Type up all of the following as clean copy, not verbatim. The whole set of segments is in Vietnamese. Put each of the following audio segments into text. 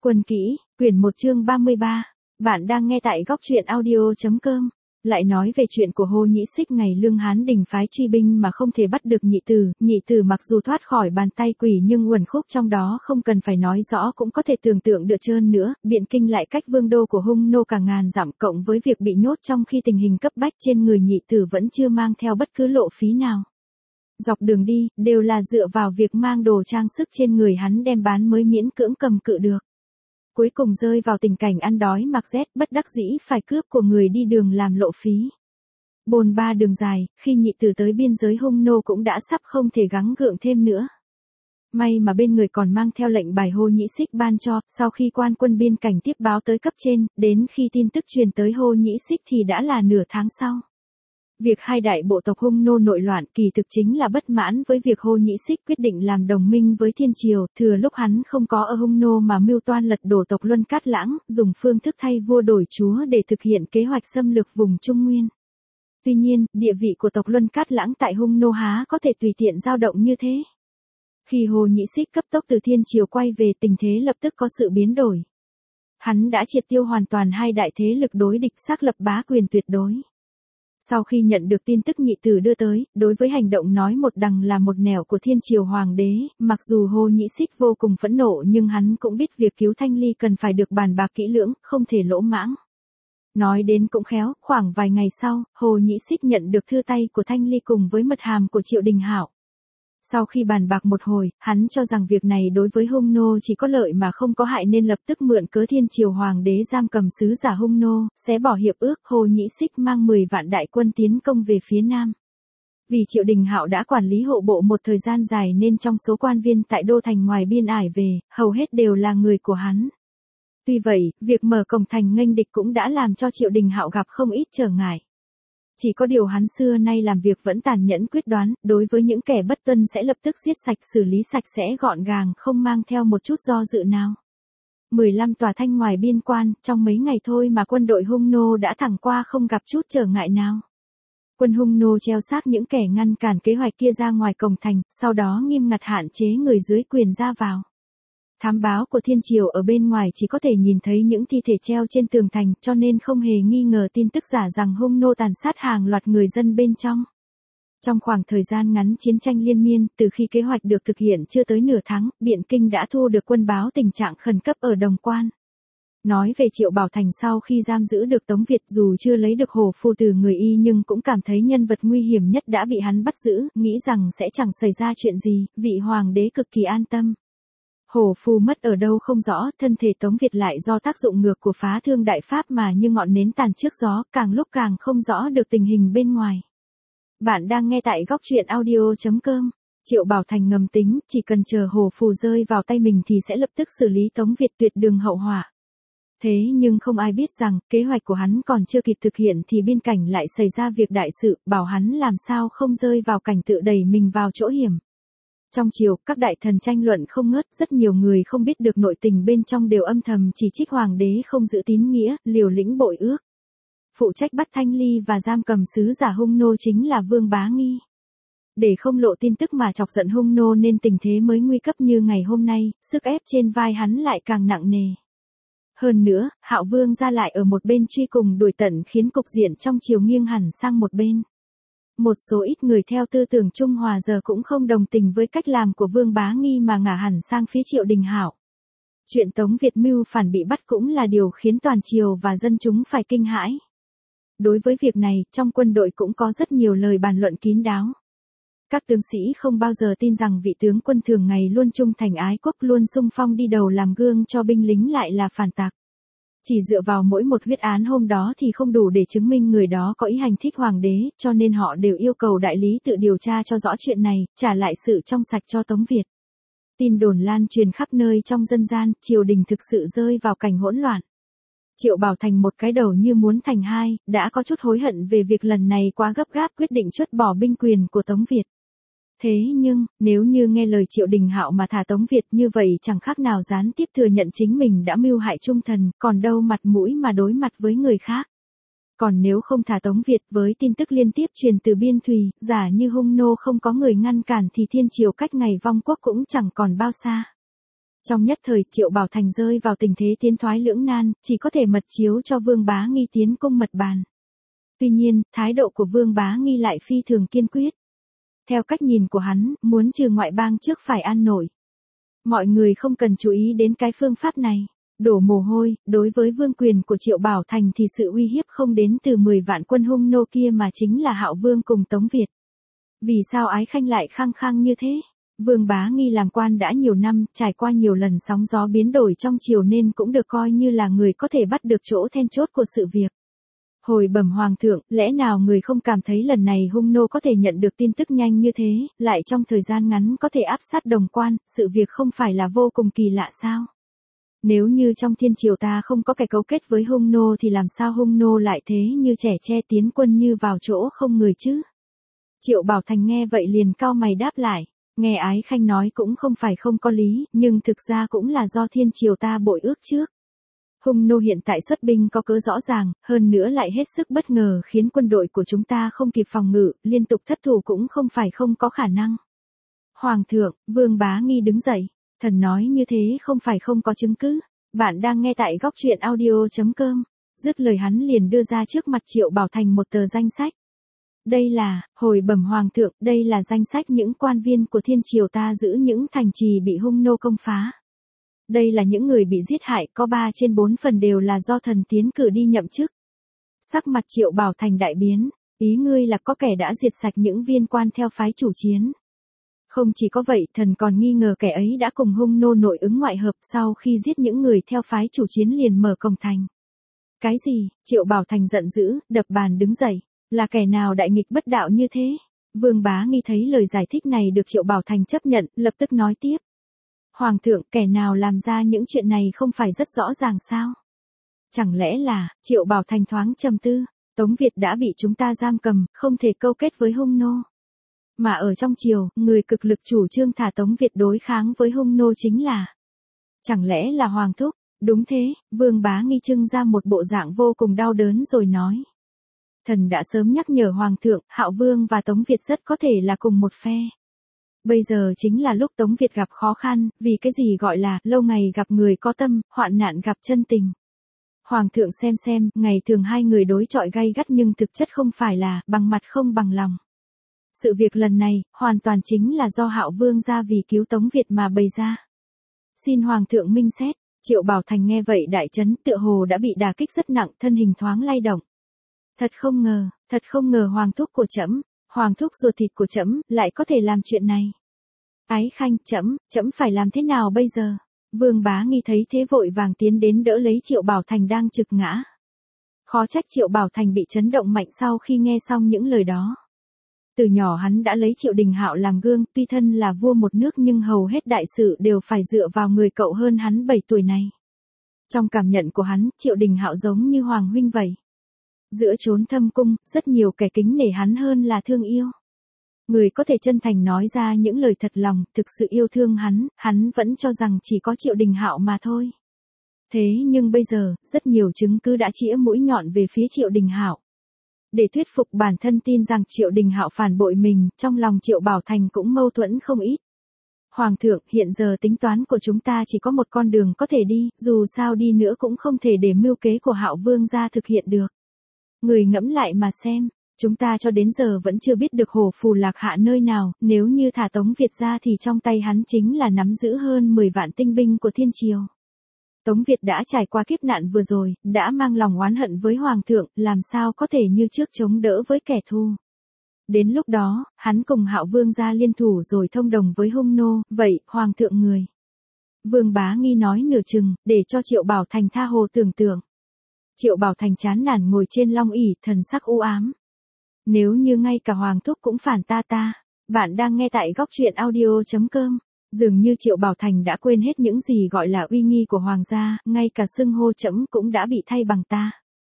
Quân kỹ, quyển 1 chương 33. Bạn đang nghe tại góc truyện audio.com. Lại nói về chuyện của Hồ Nhĩ Xích ngày Lương Hán đình phái truy binh mà không thể bắt được nhị tử mặc dù thoát khỏi bàn tay quỷ nhưng uẩn khúc trong đó không cần phải nói rõ cũng có thể tưởng tượng được trơn nữa, Biện Kinh lại cách vương đô của Hung nô cả ngàn dặm cộng với việc bị nhốt trong khi tình hình cấp bách trên người nhị tử vẫn chưa mang theo bất cứ lộ phí nào. Dọc đường đi, đều là dựa vào việc mang đồ trang sức trên người hắn đem bán mới miễn cưỡng cầm cự được. Cuối cùng rơi vào tình cảnh ăn đói mặc rét bất đắc dĩ phải cướp của người đi đường làm lộ phí. Bồn ba đường dài, khi nhị tử tới biên giới Hung nô cũng đã sắp không thể gắng gượng thêm nữa. May mà bên người còn mang theo lệnh bài Hồ Nhĩ Xích ban cho, sau khi quan quân biên cảnh tiếp báo tới cấp trên, đến khi tin tức truyền tới Hồ Nhĩ Xích thì đã là nửa tháng sau. Việc hai đại bộ tộc Hung nô nội loạn kỳ thực chính là bất mãn với việc Hồ Nhĩ Xích quyết định làm đồng minh với Thiên Triều, thừa lúc hắn không có ở Hung nô mà mưu toan lật đổ tộc Luân Cát Lãng, dùng phương thức thay vua đổi chúa để thực hiện kế hoạch xâm lược vùng Trung Nguyên. Tuy nhiên, địa vị của tộc Luân Cát Lãng tại Hung nô há có thể tùy tiện dao động như thế. Khi Hồ Nhĩ Xích cấp tốc từ Thiên Triều quay về, tình thế lập tức có sự biến đổi. Hắn đã triệt tiêu hoàn toàn hai đại thế lực đối địch, xác lập bá quyền tuyệt đối. Sau khi nhận được tin tức nhị tử đưa tới, đối với hành động nói một đằng là một nẻo của Thiên Triều Hoàng đế, mặc dù Hồ Nhĩ Xích vô cùng phẫn nộ nhưng hắn cũng biết việc cứu Thanh Ly cần phải được bàn bạc kỹ lưỡng, không thể lỗ mãng. Nói đến cũng khéo, khoảng vài ngày sau, Hồ Nhĩ Xích nhận được thư tay của Thanh Ly cùng với mật hàm của Triệu Đình Hạo. Sau khi bàn bạc một hồi, hắn cho rằng việc này đối với Hung nô chỉ có lợi mà không có hại nên lập tức mượn cớ Thiên Triều Hoàng đế giam cầm sứ giả Hung nô, xé bỏ hiệp ước. Hồ Nhĩ Xích mang 10 vạn đại quân tiến công về phía Nam. Vì Triệu Đình Hạo đã quản lý hộ bộ một thời gian dài nên trong số quan viên tại đô thành ngoài biên ải về, hầu hết đều là người của hắn. Tuy vậy, việc mở cổng thành nghênh địch cũng đã làm cho Triệu Đình Hạo gặp không ít trở ngại. Chỉ có điều hắn xưa nay làm việc vẫn tàn nhẫn quyết đoán, đối với những kẻ bất tuân sẽ lập tức giết sạch, xử lý sạch sẽ gọn gàng, không mang theo một chút do dự nào. 15 tòa thanh ngoài biên quan, trong mấy ngày thôi mà quân đội Hung nô đã thẳng qua không gặp chút trở ngại nào. Quân Hung nô treo xác những kẻ ngăn cản kế hoạch kia ra ngoài cổng thành, sau đó nghiêm ngặt hạn chế người dưới quyền ra vào. Thám báo của Thiên Triều ở bên ngoài chỉ có thể nhìn thấy những thi thể treo trên tường thành, cho nên không hề nghi ngờ tin tức giả rằng Hung nô tàn sát hàng loạt người dân bên trong. Trong khoảng thời gian ngắn chiến tranh liên miên, từ khi kế hoạch được thực hiện chưa tới nửa tháng, Biện Kinh đã thu được quân báo tình trạng khẩn cấp ở Đồng Quan. Nói về Triệu Bảo Thành sau khi giam giữ được Tống Việt, dù chưa lấy được hổ phù từ người y nhưng cũng cảm thấy nhân vật nguy hiểm nhất đã bị hắn bắt giữ, nghĩ rằng sẽ chẳng xảy ra chuyện gì, vị hoàng đế cực kỳ an tâm. Hổ phù mất ở đâu không rõ, thân thể Tống Việt lại do tác dụng ngược của phá thương đại pháp mà như ngọn nến tàn trước gió, càng lúc càng không rõ được tình hình bên ngoài. Bạn đang nghe tại góc truyện audio.com. Triệu Bảo Thành ngầm tính, chỉ cần chờ hổ phù rơi vào tay mình thì sẽ lập tức xử lý Tống Việt tuyệt đường hậu họa. Thế nhưng không ai biết rằng, kế hoạch của hắn còn chưa kịp thực hiện thì biên cảnh lại xảy ra việc đại sự, bảo hắn làm sao không rơi vào cảnh tự đẩy mình vào chỗ hiểm. Trong triều, các đại thần tranh luận không ngớt, rất nhiều người không biết được nội tình bên trong đều âm thầm chỉ trích hoàng đế không giữ tín nghĩa, liều lĩnh bội ước. Phụ trách bắt Thanh Ly và giam cầm sứ giả Hung nô chính là Vương Bá Nghi. Để không lộ tin tức mà chọc giận Hung nô nên tình thế mới nguy cấp như ngày hôm nay, sức ép trên vai hắn lại càng nặng nề. Hơn nữa, Hạo Vương ra lại ở một bên truy cùng đuổi tận khiến cục diện trong triều nghiêng hẳn sang một bên. Một số ít người theo tư tưởng Trung Hòa giờ cũng không đồng tình với cách làm của Vương Bá Nghi mà ngả hẳn sang phía Triệu Đình Hạo. Chuyện Tống Việt mưu phản bị bắt cũng là điều khiến toàn triều và dân chúng phải kinh hãi. Đối với việc này, trong quân đội cũng có rất nhiều lời bàn luận kín đáo. Các tướng sĩ không bao giờ tin rằng vị tướng quân thường ngày luôn trung thành ái quốc luôn xung phong đi đầu làm gương cho binh lính lại là phản tặc. Chỉ dựa vào mỗi một huyết án hôm đó thì không đủ để chứng minh người đó có ý hành thích hoàng đế, cho nên họ đều yêu cầu đại lý tự điều tra cho rõ chuyện này, trả lại sự trong sạch cho Tống Việt. Tin đồn lan truyền khắp nơi trong dân gian, triều đình thực sự rơi vào cảnh hỗn loạn. Triệu Bảo Thành một cái đầu như muốn thành hai, đã có chút hối hận về việc lần này quá gấp gáp quyết định truất bỏ binh quyền của Tống Việt. Thế nhưng, nếu như nghe lời Triệu Đình Hạo mà thả Tống Việt như vậy chẳng khác nào gián tiếp thừa nhận chính mình đã mưu hại trung thần, còn đâu mặt mũi mà đối mặt với người khác. Còn nếu không thả Tống Việt với tin tức liên tiếp truyền từ biên thùy, giả như Hung nô không có người ngăn cản thì Thiên Triều cách ngày vong quốc cũng chẳng còn bao xa. Trong nhất thời Triệu Bảo Thành rơi vào tình thế tiến thoái lưỡng nan, chỉ có thể mật chiếu cho Vương Bá Nghi tiến cung mật bàn. Tuy nhiên, thái độ của Vương Bá Nghi lại phi thường kiên quyết. Theo cách nhìn của hắn, muốn trừ ngoại bang trước phải an nội. Mọi người không cần chú ý đến cái phương pháp này. Đổ mồ hôi, đối với vương quyền của Triệu Bảo Thành thì sự uy hiếp không đến từ 10 vạn quân hung nô kia mà chính là Hạo Vương cùng Tống Việt. Vì sao Ái Khanh lại khăng khăng như thế? Vương Bá Nghi làm quan đã nhiều năm, trải qua nhiều lần sóng gió biến đổi trong triều nên cũng được coi như là người có thể bắt được chỗ then chốt của sự việc. Hồi bẩm hoàng thượng, lẽ nào người không cảm thấy lần này hung nô có thể nhận được tin tức nhanh như thế, lại trong thời gian ngắn có thể áp sát Đồng Quan, sự việc không phải là vô cùng kỳ lạ sao? Nếu như trong thiên triều ta không có kẻ cấu kết với hung nô thì làm sao hung nô lại thế như trẻ tre tiến quân như vào chỗ không người chứ? Triệu Bảo Thành nghe vậy liền cau mày đáp lại, nghe Ái Khanh nói cũng không phải không có lý, nhưng thực ra cũng là do thiên triều ta bội ước trước. Hung nô hiện tại xuất binh có cớ rõ ràng, hơn nữa lại hết sức bất ngờ khiến quân đội của chúng ta không kịp phòng ngự, liên tục thất thủ cũng không phải không có khả năng. Hoàng thượng, Vương Bá Nghi đứng dậy, thần nói như thế không phải không có chứng cứ. Bạn đang nghe tại góc truyện audio.com. Dứt lời hắn liền đưa ra trước mặt Triệu Bảo Thành một tờ danh sách. Đây là, hồi bẩm hoàng thượng, đây là danh sách những quan viên của thiên triều ta giữ những thành trì bị hung nô công phá. Đây là những người bị giết hại, có 3 trên 4 phần đều là do thần tiến cử đi nhậm chức. Sắc mặt Triệu Bảo Thành đại biến, ý ngươi là có kẻ đã diệt sạch những viên quan theo phái chủ chiến. Không chỉ có vậy, thần còn nghi ngờ kẻ ấy đã cùng hung nô nội ứng ngoại hợp sau khi giết những người theo phái chủ chiến liền mở cổng thành. Cái gì? Triệu Bảo Thành giận dữ, đập bàn đứng dậy. Là kẻ nào đại nghịch bất đạo như thế? Vương Bá Nghi thấy lời giải thích này được Triệu Bảo Thành chấp nhận, lập tức nói tiếp. Hoàng thượng, kẻ nào làm ra những chuyện này không phải rất rõ ràng sao? Chẳng lẽ là, Triệu Bảo Thành thoáng trầm tư, Tống Việt đã bị chúng ta giam cầm, không thể câu kết với hung nô. Mà ở trong triều, người cực lực chủ trương thả Tống Việt đối kháng với hung nô chính là. Chẳng lẽ là Hoàng thúc? Đúng thế, Vương Bá Nghi trưng ra một bộ dạng vô cùng đau đớn rồi nói. Thần đã sớm nhắc nhở Hoàng thượng, Hạo Vương và Tống Việt rất có thể là cùng một phe. Bây giờ chính là lúc Tống Việt gặp khó khăn, vì cái gì gọi là lâu ngày gặp người có tâm, hoạn nạn gặp chân tình. Hoàng thượng xem, ngày thường hai người đối chọi gay gắt nhưng thực chất không phải là bằng mặt không bằng lòng. Sự việc lần này, hoàn toàn chính là do Hạo Vương ra vì cứu Tống Việt mà bày ra. Xin Hoàng thượng minh xét. Triệu Bảo Thành nghe vậy đại chấn, tựa hồ đã bị đả kích rất nặng, thân hình thoáng lay động. Thật không ngờ Hoàng thúc của trẫm, Hoàng thúc ruột thịt của trẫm lại có thể làm chuyện này. Ái Khanh, trẫm phải làm thế nào bây giờ? Vương Bá Nghi thấy thế vội vàng tiến đến đỡ lấy Triệu Bảo Thành đang trực ngã. Khó trách Triệu Bảo Thành bị chấn động mạnh sau khi nghe xong những lời đó. Từ nhỏ hắn đã lấy Triệu Đình Hạo làm gương, tuy thân là vua một nước nhưng hầu hết đại sự đều phải dựa vào người cậu hơn hắn 7 tuổi này. Trong cảm nhận của hắn, Triệu Đình Hạo giống như Hoàng huynh vậy. Giữa chốn thâm cung, rất nhiều kẻ kính nể hắn hơn là thương yêu. Người có thể chân thành nói ra những lời thật lòng, thực sự yêu thương hắn vẫn cho rằng chỉ có Triệu Đình Hạo mà thôi. Thế nhưng bây giờ, rất nhiều chứng cứ đã chĩa mũi nhọn về phía Triệu Đình Hạo. Để thuyết phục bản thân tin rằng Triệu Đình Hạo phản bội mình, trong lòng Triệu Bảo Thành cũng mâu thuẫn không ít. Hoàng thượng, hiện giờ tính toán của chúng ta chỉ có một con đường có thể đi, dù sao đi nữa cũng không thể để mưu kế của Hạo Vương gia thực hiện được. Người ngẫm lại mà xem, chúng ta cho đến giờ vẫn chưa biết được Hổ Phù Lạc Hạ nơi nào, nếu như thả Tống Việt ra thì trong tay hắn chính là nắm giữ hơn 10 vạn tinh binh của thiên triều. Tống Việt đã trải qua kiếp nạn vừa rồi, đã mang lòng oán hận với Hoàng thượng, làm sao có thể như trước chống đỡ với kẻ thù. Đến lúc đó, hắn cùng Hạo Vương gia liên thủ rồi thông đồng với hung nô, vậy, Hoàng thượng người. Vương Bá Nghi nói nửa chừng, để cho Triệu Bảo Thành tha hồ tưởng tượng. Triệu Bảo Thành chán nản ngồi trên long ỷ, thần sắc u ám. Nếu như ngay cả Hoàng thúc cũng phản ta. Bạn đang nghe tại góc truyện audio.com. Dường như Triệu Bảo Thành đã quên hết những gì gọi là uy nghi của Hoàng gia, ngay cả xưng hô trẫm cũng đã bị thay bằng ta.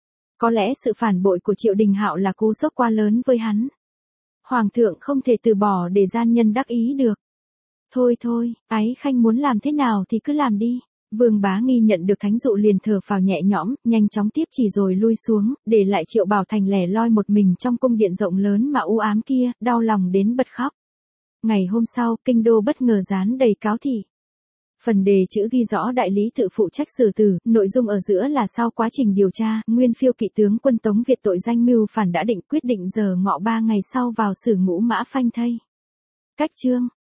Có lẽ sự phản bội của Triệu Đình Hạo là cú sốc quá lớn với hắn. Hoàng thượng không thể từ bỏ để gian nhân đắc ý được. Thôi, Ái Khanh muốn làm thế nào thì cứ làm đi. Vương Bá Nghi nhận được thánh dụ liền thở phào nhẹ nhõm, nhanh chóng tiếp chỉ rồi lui xuống, để lại Triệu Bảo Thành lẻ loi một mình trong cung điện rộng lớn mà u ám kia, đau lòng đến bật khóc. Ngày hôm sau, kinh đô bất ngờ dán đầy cáo thị. Phần đề chữ ghi rõ đại lý tự phụ trách xử tử, nội dung ở giữa là sau quá trình điều tra, nguyên phiêu kỵ tướng quân Tống Việt tội danh mưu phản đã định quyết định giờ ngọ 3 ngày sau vào xử ngũ mã phanh thây. Cách chương